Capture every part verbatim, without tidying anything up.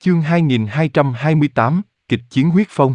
Chương hai nghìn hai trăm hai mươi tám, kịch chiến huyết phong.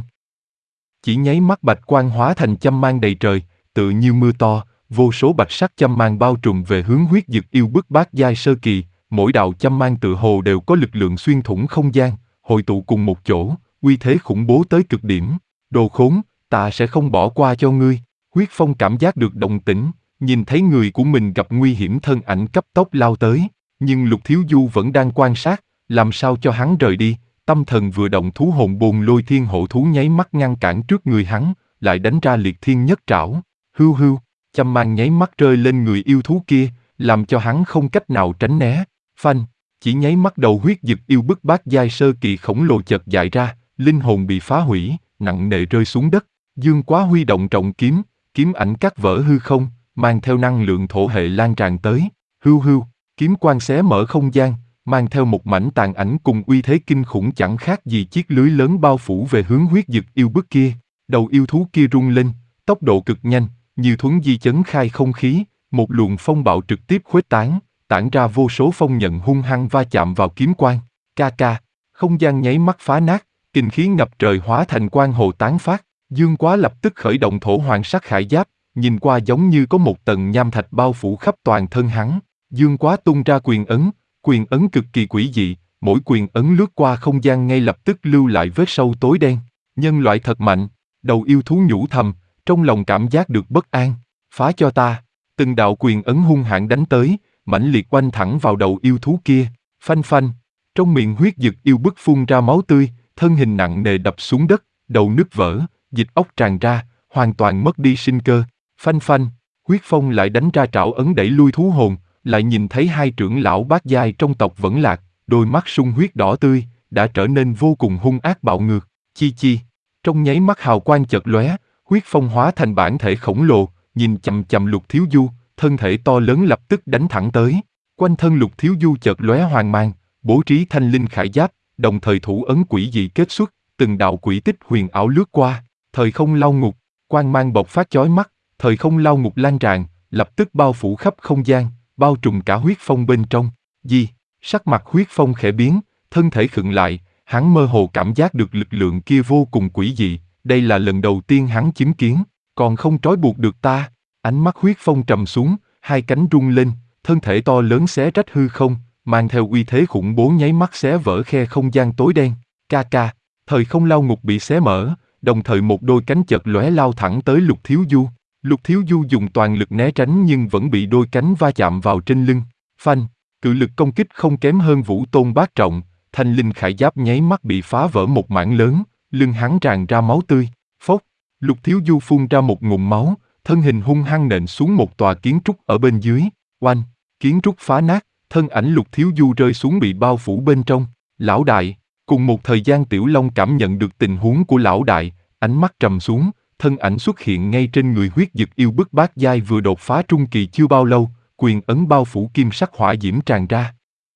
Chỉ nháy mắt bạch quang hóa thành châm mang đầy trời, tự như mưa to, vô số bạch sắc châm mang bao trùm về hướng huyết dực yêu bức bát giai sơ kỳ, mỗi đạo châm mang tự hồ đều có lực lượng xuyên thủng không gian, hội tụ cùng một chỗ, uy thế khủng bố tới cực điểm. Đồ khốn, ta sẽ không bỏ qua cho ngươi. Huyết phong cảm giác được động tĩnh, nhìn thấy người của mình gặp nguy hiểm, thân ảnh cấp tốc lao tới, nhưng Lục Thiếu Du vẫn đang quan sát, làm sao cho hắn rời đi. Tâm thần vừa động, thú hồn bồn lôi thiên hổ thú nháy mắt ngăn cản trước người hắn, lại đánh ra liệt thiên nhất trảo. Hưu hưu, châm mang nháy mắt rơi lên người yêu thú kia, làm cho hắn không cách nào tránh né. Phanh, chỉ nháy mắt đầu huyết dực yêu bức bát giai sơ kỳ khổng lồ chợt dại ra, linh hồn bị phá hủy, nặng nề rơi xuống đất. Dương Quá huy động trọng kiếm, kiếm ảnh cắt vỡ hư không, mang theo năng lượng thổ hệ lan tràn tới. Hưu hưu, kiếm quang xé mở không gian, mang theo một mảnh tàn ảnh cùng uy thế kinh khủng chẳng khác gì chiếc lưới lớn bao phủ về hướng huyết dực yêu bức kia. Đầu yêu thú kia rung lên, tốc độ cực nhanh, như thuấn di chấn khai không khí, một luồng phong bạo trực tiếp khuếch tán, tản ra vô số phong nhận hung hăng va chạm vào kiếm quang. Ca ca, không gian nháy mắt phá nát, kình khí ngập trời hóa thành quang hồ tán phát. Dương Quá lập tức khởi động thổ hoàng sắc khải giáp, nhìn qua giống như có một tầng nham thạch bao phủ khắp toàn thân hắn. Dương Quá tung ra quyền ấn, quyền ấn cực kỳ quỷ dị, mỗi quyền ấn lướt qua không gian ngay lập tức lưu lại vết sâu tối đen. Nhân loại thật mạnh. Đầu yêu thú nhủ thầm, trong lòng cảm giác được bất an. Phá cho ta. Từng đạo quyền ấn hung hãn đánh tới, mãnh liệt oanh thẳng vào đầu yêu thú kia. Phanh phanh, trong miệng huyết dực yêu bức phun ra máu tươi, thân hình nặng nề đập xuống đất, đầu nứt vỡ, dịch óc tràn ra, hoàn toàn mất đi sinh cơ. Phanh phanh, huyết phong lại đánh ra trảo ấn đẩy lui thú hồn, lại nhìn thấy hai trưởng lão bát giai trong tộc Vẫn Lạc, đôi mắt sung huyết đỏ tươi, đã trở nên vô cùng hung ác bạo ngược. Chi chi, trong nháy mắt hào quang chợt lóe, huyết phong hóa thành bản thể khổng lồ, nhìn chằm chằm Lục Thiếu Du, thân thể to lớn lập tức đánh thẳng tới. Quanh thân Lục Thiếu Du chợt lóe hoàng mang, bố trí thanh linh khải giáp, đồng thời thủ ấn quỷ dị kết xuất, từng đạo quỷ tích huyền ảo lướt qua. Thời không lao ngục, quang mang bộc phát chói mắt, thời không lao ngục lan tràn, lập tức bao phủ khắp không gian, bao trùm cả huyết phong bên trong. Gì? Sắc mặt huyết phong khẽ biến, thân thể khựng lại, hắn mơ hồ cảm giác được lực lượng kia vô cùng quỷ dị, đây là lần đầu tiên hắn chứng kiến, còn không trói buộc được ta. Ánh mắt huyết phong trầm xuống, hai cánh rung lên, thân thể to lớn xé rách hư không, mang theo uy thế khủng bố nháy mắt xé vỡ khe không gian tối đen. Ca ca, thời không lao ngục bị xé mở, đồng thời một đôi cánh chợt lóe lao thẳng tới Lục Thiếu Du. Lục Thiếu Du dùng toàn lực né tránh nhưng vẫn bị đôi cánh va chạm vào trên lưng. Phanh, cự lực công kích không kém hơn Vũ Tôn bát trọng, thanh linh khải giáp nháy mắt bị phá vỡ một mảng lớn, lưng hắn tràn ra máu tươi. Phốc, Lục Thiếu Du phun ra một ngụm máu, thân hình hung hăng nện xuống một tòa kiến trúc ở bên dưới. Oanh, kiến trúc phá nát, thân ảnh Lục Thiếu Du rơi xuống bị bao phủ bên trong. Lão đại, cùng một thời gian Tiểu Long cảm nhận được tình huống của lão đại, ánh mắt trầm xuống. Thân ảnh xuất hiện ngay trên người huyết dực yêu bức bát giai vừa đột phá trung kỳ chưa bao lâu, quyền ấn bao phủ kim sắc hỏa diễm tràn ra.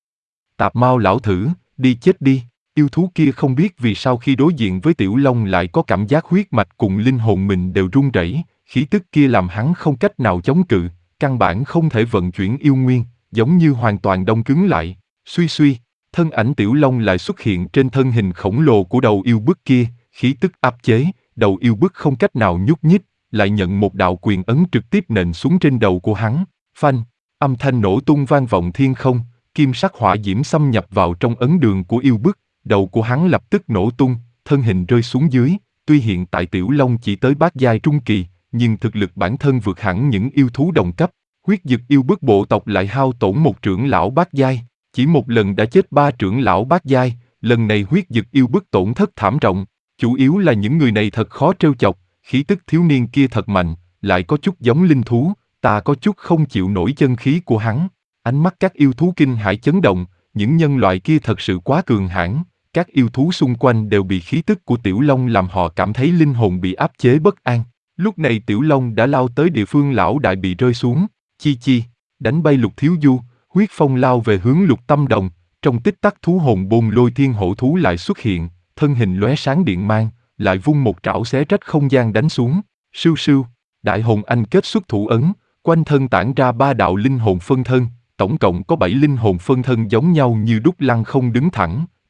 Tạp Mao lão thử, đi chết đi. Yêu thú kia không biết vì sao khi đối diện với Tiểu Long lại có cảm giác huyết mạch cùng linh hồn mình đều run rẩy, khí tức kia làm hắn không cách nào chống cự, căn bản không thể vận chuyển yêu nguyên, giống như hoàn toàn đông cứng lại. Suy suy, thân ảnh Tiểu Long lại xuất hiện trên thân hình khổng lồ của đầu yêu bức kia, khí tức áp chế. Đầu yêu bức không cách nào nhúc nhích, lại nhận một đạo quyền ấn trực tiếp nện xuống trên đầu của hắn. Phanh, âm thanh nổ tung vang vọng thiên không, kim sắc hỏa diễm xâm nhập vào trong ấn đường của yêu bức, đầu của hắn lập tức nổ tung, thân hình rơi xuống dưới. Tuy hiện tại Tiểu Long chỉ tới bát giai trung kỳ, nhưng thực lực bản thân vượt hẳn những yêu thú đồng cấp. Huyết dực yêu bức bộ tộc lại hao tổn một trưởng lão bát giai, chỉ một lần đã chết ba trưởng lão bát giai, lần này huyết dực yêu bức tổn thất thảm trọng. Chủ yếu là những người này thật khó trêu chọc, khí tức thiếu niên kia thật mạnh, lại có chút giống linh thú, ta có chút không chịu nổi chân khí của hắn. Ánh mắt các yêu thú kinh hãi chấn động, những nhân loại kia thật sự quá cường hãn, các yêu thú xung quanh đều bị khí tức của Tiểu Long làm họ cảm thấy linh hồn bị áp chế bất an. Lúc này Tiểu Long đã lao tới địa phương lão đại bị rơi xuống, chi chi, đánh bay Lục Thiếu Du, huyết phong lao về hướng Lục Tâm Đồng, trong tích tắc thú hồn bồn lôi thiên hổ thú lại xuất hiện. Thân hình lóe sáng điện mang, lại vung một trảo xé rách không gian đánh xuống. Sưu sưu, đại hồn anh kết xuất thủ ấn, quanh thân tản ra ba đạo linh hồn phân thân, tổng cộng có bảy linh hồn phân thân giống nhau như đúc lăng không đứng thẳng,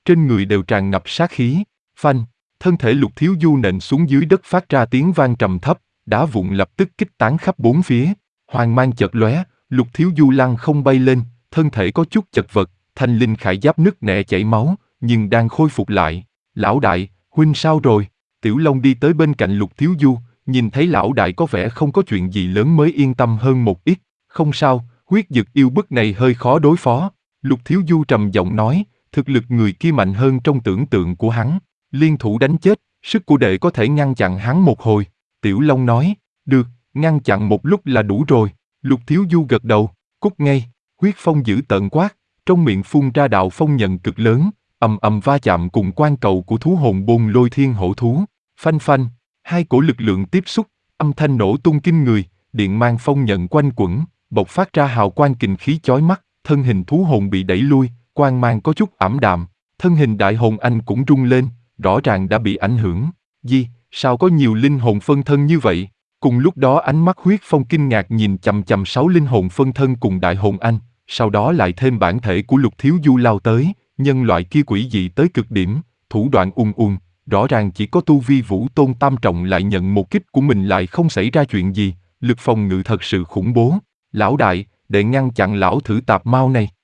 trên người đều tràn ngập sát khí. Phanh, thân thể Lục Thiếu Du nện xuống dưới đất phát ra tiếng vang trầm thấp, đá vụn lập tức kích tán khắp bốn phía. Hoàng mang chợt lóe, Lục Thiếu Du lăn không bay lên, thân thể có chút chật vật, thanh linh khải giáp nứt nẻ chảy máu, nhưng đang khôi phục lại. Lão đại, huynh sao rồi? Tiểu Long đi tới bên cạnh Lục Thiếu Du, nhìn thấy lão đại có vẻ không có chuyện gì lớn mới yên tâm hơn một ít. Không sao, huyết dực yêu bức này hơi khó đối phó. Lục Thiếu Du trầm giọng nói, thực lực người kia mạnh hơn trong tưởng tượng của hắn. Liên thủ đánh chết, sức của đệ có thể ngăn chặn hắn một hồi. Tiểu Long nói, được, ngăn chặn một lúc là đủ rồi. Lục Thiếu Du gật đầu, cút ngay. Huyết phong dữ tợn quát, trong miệng phun ra đạo phong nhận cực lớn, ầm ầm va chạm cùng quan cầu của thú hồn bôn lôi thiên hổ thú. Phanh phanh, hai cổ lực lượng tiếp xúc, âm thanh nổ tung kinh người, điện mang phong nhận quanh quẩn, bộc phát ra hào quang kình khí chói mắt, thân hình thú hồn bị đẩy lui, quang mang có chút ảm đạm, thân hình đại hồn anh cũng rung lên, rõ ràng đã bị ảnh hưởng. Gì, sao có nhiều linh hồn phân thân như vậy? Cùng lúc đó ánh mắt huyết phong kinh ngạc nhìn chằm chằm sáu linh hồn phân thân cùng đại hồn anh, sau đó lại thêm bản thể của Lục Thiếu Du lao tới, nhân loại kia quỷ dị tới cực điểm, thủ đoạn ung ung, rõ ràng chỉ có tu vi vũ tôn tam trọng lại nhận một kích của mình lại không xảy ra chuyện gì, lực phòng ngự thật sự khủng bố. Lão đại, để ngăn chặn lão thử tạp mau này.